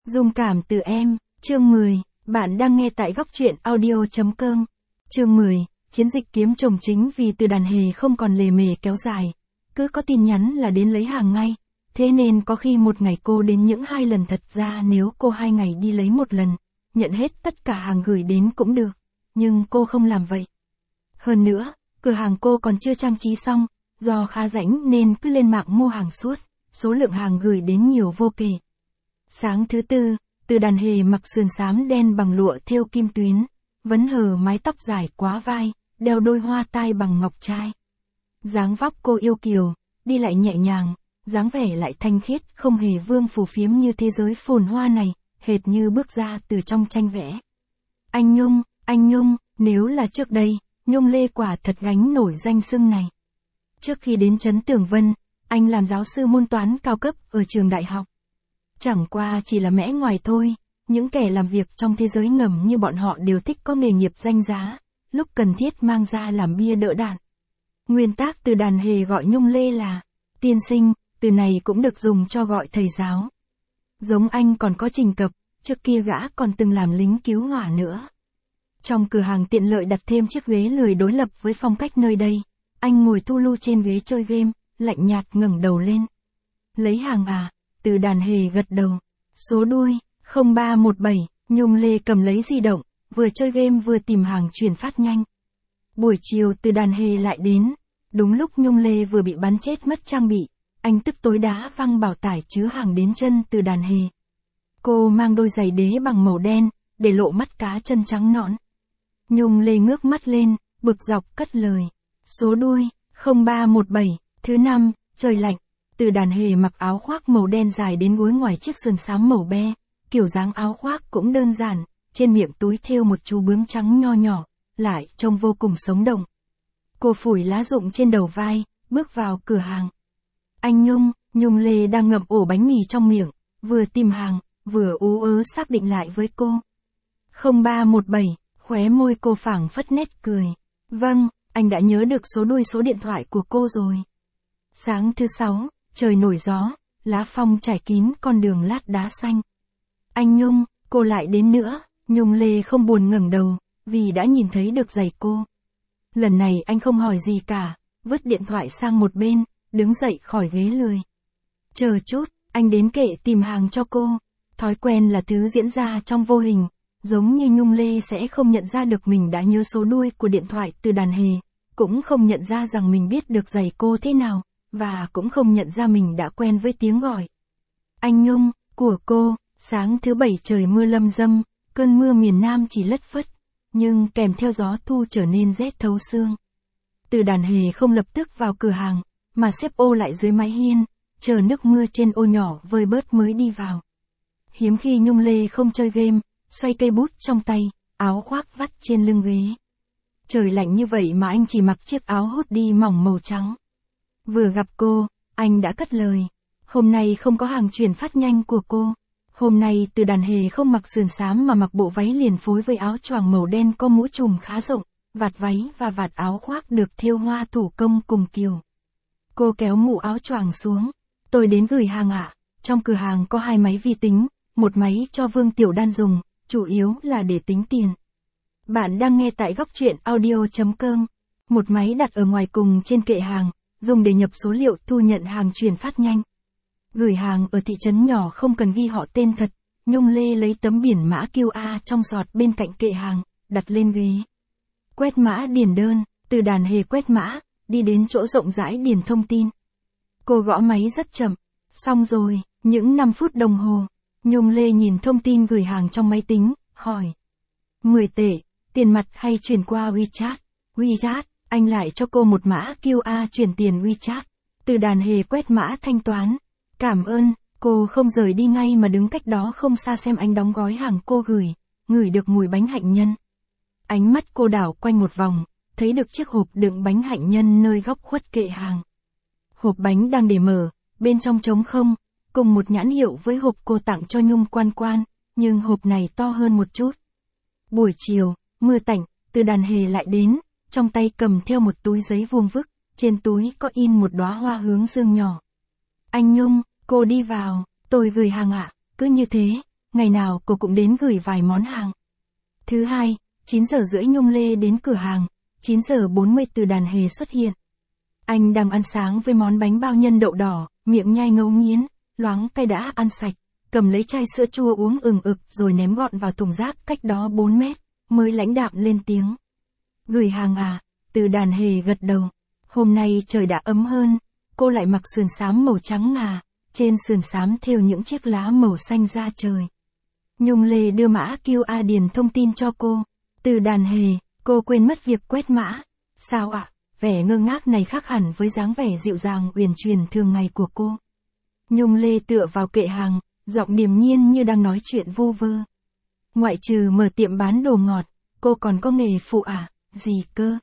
Dung cảm từ em, chương 10, bạn đang nghe tại góc truyện audio.com. Chương 10, chiến dịch kiếm chồng chính vì từ đàn hề không còn lề mề kéo dài. Cứ có tin nhắn là đến lấy hàng ngay. Thế nên có khi một ngày cô đến những 2 lần, thật ra nếu cô 2 ngày đi lấy 1 lần, nhận hết tất cả hàng gửi đến cũng được. Nhưng cô không làm vậy. Hơn nữa, cửa hàng cô còn chưa trang trí xong, do khá rảnh nên cứ lên mạng mua hàng suốt, số lượng hàng gửi đến nhiều vô kể. Sáng thứ Tư, từ đàn hề mặc sườn xám đen bằng lụa thêu kim tuyến, vấn hờ mái tóc dài quá vai, đeo đôi hoa tai bằng ngọc trai. Dáng vóc cô yêu kiều, đi lại nhẹ nhàng, dáng vẻ lại thanh khiết, không hề vương phù phiếm như thế giới phồn hoa này, hệt như bước ra từ trong tranh vẽ. Anh Nhung, nếu là trước đây, Nhung Lê quả thật gánh nổi danh xưng này. Trước khi đến Trấn Tường Vân, anh làm giáo sư môn toán cao cấp ở trường đại học. Chẳng qua chỉ là mẽ ngoài thôi, những kẻ làm việc trong thế giới ngầm như bọn họ đều thích có nghề nghiệp danh giá, lúc cần thiết mang ra làm bia đỡ đạn. Nguyên tác từ đàn hề gọi Nhung Lê là tiên sinh, từ này cũng được dùng cho gọi thầy giáo. Giống anh còn có Trình Cập, trước kia gã còn từng làm lính cứu hỏa nữa. Trong cửa hàng tiện lợi đặt thêm chiếc ghế lười đối lập với phong cách nơi đây, anh ngồi thu lu trên ghế chơi game, lạnh nhạt ngẩng đầu lên. Lấy hàng à? Từ đàn hề gật đầu. Số đuôi 0317, Nhung Lê cầm lấy di động, vừa chơi game vừa tìm hàng chuyển phát nhanh. Buổi chiều từ đàn hề lại đến, đúng lúc Nhung Lê vừa bị bắn chết mất trang bị, anh tức tối đá văng bảo tải chứa hàng đến chân từ đàn hề. Cô mang đôi giày đế bằng màu đen, để lộ mắt cá chân trắng nõn. Nhung Lê ngước mắt lên, bực dọc cất lời. Số đuôi 0317, thứ 5, trời lạnh. Từ đàn hề mặc áo khoác màu đen dài đến gối ngoài chiếc sườn xám màu be, kiểu dáng áo khoác cũng đơn giản, trên miệng túi thêu một chú bướm trắng nho nhỏ, lại trông vô cùng sống động. Cô phủi lá rụng trên đầu vai, bước vào cửa hàng. Anh Nhung Lê đang ngậm ổ bánh mì trong miệng, vừa tìm hàng, vừa ú ớ xác định lại với cô. 0317, khóe môi cô phảng phất nét cười. Vâng, anh đã nhớ được số đuôi số điện thoại của cô rồi. Sáng thứ Sáu, trời nổi gió, lá phong trải kín con đường lát đá xanh. Anh Nhung, cô lại đến nữa. Nhung Lê không buồn ngẩng đầu, vì đã nhìn thấy được giày cô. Lần này anh không hỏi gì cả, vứt điện thoại sang một bên, đứng dậy khỏi ghế lười. Chờ chút, anh đến kệ tìm hàng cho cô. Thói quen là thứ diễn ra trong vô hình, giống như Nhung Lê sẽ không nhận ra được mình đã nhớ số đuôi của điện thoại từ đàn hề, cũng không nhận ra rằng mình biết được giày cô thế nào, và cũng không nhận ra mình đã quen với tiếng gọi. Anh Nhung, của cô. Sáng thứ Bảy trời mưa lâm dâm, cơn mưa miền Nam chỉ lất phất, nhưng kèm theo gió thu trở nên rét thấu xương. Từ đàn hề không lập tức vào cửa hàng, mà xếp ô lại dưới mái hiên, chờ nước mưa trên ô nhỏ vơi bớt mới đi vào. Hiếm khi Nhung Lê không chơi game, xoay cây bút trong tay, áo khoác vắt trên lưng ghế. Trời lạnh như vậy mà anh chỉ mặc chiếc áo hoodie mỏng màu trắng. Vừa gặp cô, anh đã cất lời. Hôm nay không có hàng chuyển phát nhanh của cô. Hôm nay từ đàn hề không mặc sườn xám mà mặc bộ váy liền phối với áo choàng màu đen có mũ trùm khá rộng, vạt váy và vạt áo khoác được thêu hoa thủ công cùng kiều. Cô kéo mũ áo choàng xuống. Tôi đến gửi hàng ạ. Trong cửa hàng có 2 máy vi tính, một máy cho Vương Tiểu Đan dùng, chủ yếu là để tính tiền. Bạn đang nghe tại góc truyện audio.com. Một máy đặt ở ngoài cùng trên kệ hàng, dùng để nhập số liệu thu nhận hàng chuyển phát nhanh. Gửi hàng ở thị trấn nhỏ không cần ghi họ tên thật. Nhung Lê lấy tấm biển mã QR trong giọt bên cạnh kệ hàng, đặt lên ghế. Quét mã điền đơn, từ đàn hề quét mã, đi đến chỗ rộng rãi điền thông tin. Cô gõ máy rất chậm. Xong rồi, những 5 phút đồng hồ. Nhung Lê nhìn thông tin gửi hàng trong máy tính, hỏi. 10 tệ, tiền mặt hay chuyển qua WeChat? WeChat, anh lại cho cô một mã QR chuyển tiền WeChat. Từ đàn hề quét mã thanh toán. Cảm ơn, cô không rời đi ngay mà đứng cách đó không xa xem anh đóng gói hàng cô gửi, ngửi được mùi bánh hạnh nhân. Ánh mắt cô đảo quanh một vòng, thấy được chiếc hộp đựng bánh hạnh nhân nơi góc khuất kệ hàng. Hộp bánh đang để mở, bên trong trống không, cùng một nhãn hiệu với hộp cô tặng cho Nhung Quan Quan, nhưng hộp này to hơn một chút. Buổi chiều, mưa tạnh, từ đàn hề lại đến, trong tay cầm theo một túi giấy vuông vức, trên túi có in một đóa hoa hướng dương nhỏ. Anh Nhung, cô đi vào, tôi gửi hàng ạ. Cứ như thế, ngày nào cô cũng đến gửi vài món hàng. Thứ hai, 9 giờ rưỡi Nhung Lê đến cửa hàng, 9 giờ 40 Từ Đàn Hề xuất hiện. Anh đang ăn sáng với món bánh bao nhân đậu đỏ, miệng nhai ngấu nghiến, loáng tay đã ăn sạch, cầm lấy chai sữa chua uống ừng ực rồi ném gọn vào thùng rác cách đó 4 mét, mới lãnh đạm lên tiếng. Gửi hàng à? Từ Đàn Hề gật đầu. Hôm nay trời đã ấm hơn, cô lại mặc sườn xám màu trắng ngà, trên sườn xám thêu những chiếc lá màu xanh da trời. Nhung Lê đưa mã QR điền thông tin cho cô. Từ Đàn Hề, cô quên mất việc quét mã. Sao ạ? Vẻ ngơ ngác này khác hẳn với dáng vẻ dịu dàng uyển chuyển thường ngày của cô. Nhung Lê tựa vào kệ hàng, giọng điềm nhiên như đang nói chuyện vu vơ. Ngoại trừ mở tiệm bán đồ ngọt, cô còn có nghề phụ à? Gì cơ?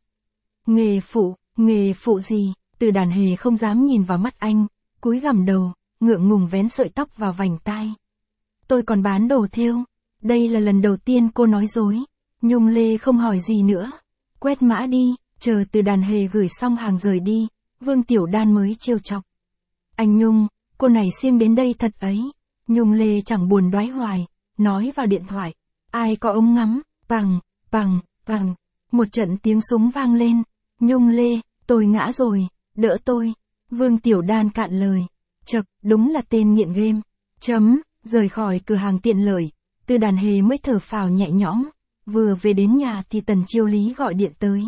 Nghề phụ gì? Từ Đàn Hề không dám nhìn vào mắt anh, cúi gằm đầu, ngượng ngùng vén sợi tóc vào vành tai. Tôi còn bán đồ thêu. Đây là lần đầu tiên cô nói dối. Nhung Lê không hỏi gì nữa. Quét mã đi, chờ Từ Đàn Hề gửi xong hàng rời đi, Vương Tiểu Đan mới trêu chọc. Anh Nhung, cô này siêng đến đây thật ấy. Nhung Lê chẳng buồn đoái hoài, nói vào điện thoại. Ai có ống ngắm, bằng. Một trận tiếng súng vang lên. Nhung Lê, tôi ngã rồi, đỡ tôi. Vương Tiểu Đan cạn lời. Chậc, đúng là tên nghiện game. Rời khỏi cửa hàng tiện lợi, Từ Đàn Hề mới thở phào nhẹ nhõm. Vừa về đến nhà thì Tần Chiêu Lý gọi điện tới.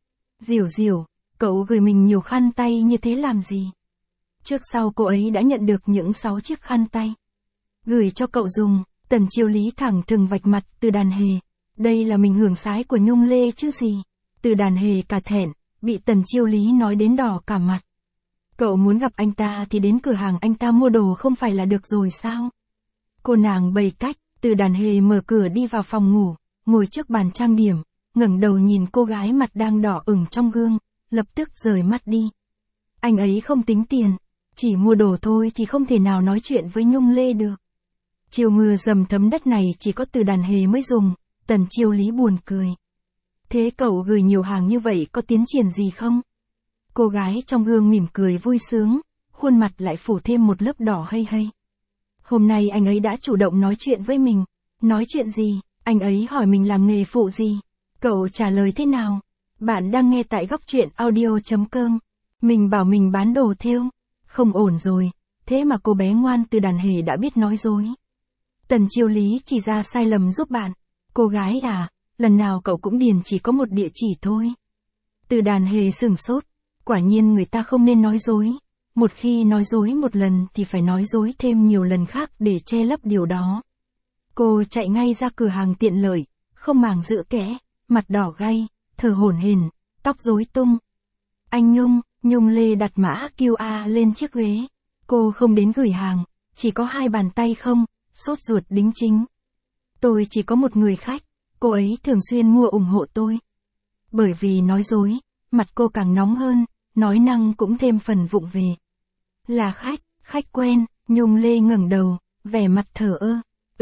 Diểu, cậu gửi mình nhiều khăn tay như thế làm gì? Trước sau cô ấy đã nhận được những 6 chiếc khăn tay. Gửi cho cậu dùng. Tần Chiêu Lý thẳng thừng vạch mặt Từ Đàn Hề. Đây là mình hưởng sái của Nhung Lê chứ gì. Từ Đàn Hề cả thẹn, bị Tần Chiêu Lý nói đến đỏ cả mặt. Cậu muốn gặp anh ta thì đến cửa hàng anh ta mua đồ không phải là được rồi sao? Cô nàng bày cách. Từ Đàn Hề mở cửa đi vào phòng ngủ, ngồi trước bàn trang điểm, ngẩng đầu nhìn cô gái mặt đang đỏ ửng trong gương, lập tức rời mắt đi. Anh ấy không tính tiền, chỉ mua đồ thôi thì không thể nào nói chuyện với Nhung Lê được. Chiều mưa dầm thấm đất này chỉ có Từ Đàn Hề mới dùng. Tần Chiêu Lý buồn cười. Thế cậu gửi nhiều hàng như vậy có tiến triển gì không? Cô gái trong gương mỉm cười vui sướng, khuôn mặt lại phủ thêm một lớp đỏ hây hây. Hôm nay anh ấy đã chủ động nói chuyện với mình. Nói chuyện gì? Anh ấy hỏi mình làm nghề phụ gì? Cậu trả lời thế nào? Bạn đang nghe tại góc truyện audio.com. Mình bảo mình bán đồ thêu. Không ổn rồi. Thế mà cô bé ngoan Từ Đàn Hề đã biết nói dối. Tần Chiêu Lý chỉ ra sai lầm giúp bạn. Cô gái à, lần nào cậu cũng điền chỉ có một địa chỉ thôi. Từ Đàn Hề sửng sốt. Quả nhiên người ta không nên nói dối. Một khi nói dối một lần thì phải nói dối thêm nhiều lần khác để che lấp điều đó. Cô chạy ngay ra cửa hàng tiện lợi, không màng giữ kẽ, mặt đỏ gay, thở hổn hển, tóc rối tung. Anh Nhung Lê đặt mã QR lên chiếc ghế. Cô không đến gửi hàng, chỉ có 2 bàn tay không, sốt ruột đính chính. Tôi chỉ có một người khách, cô ấy thường xuyên mua ủng hộ tôi. Bởi vì nói dối, mặt cô càng nóng hơn, nói năng cũng thêm phần vụng về. Là khách quen. Nhung Lê ngẩng đầu, vẻ mặt thờ ơ.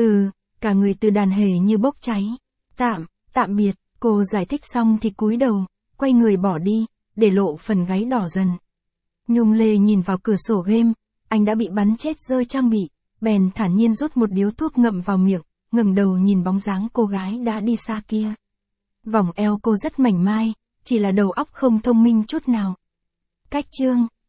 Cả người Từ Đàn Hề như bốc cháy. Tạm biệt, cô giải thích xong thì cúi đầu, quay người bỏ đi, để lộ phần gáy đỏ dần. Nhung Lê nhìn vào cửa sổ game, anh đã bị bắn chết rơi trang bị, bèn thản nhiên rút một điếu thuốc ngậm vào miệng, ngẩng đầu nhìn bóng dáng cô gái đã đi xa kia. Vòng eo cô rất mảnh mai, chỉ là đầu óc không thông minh chút nào. Cách chương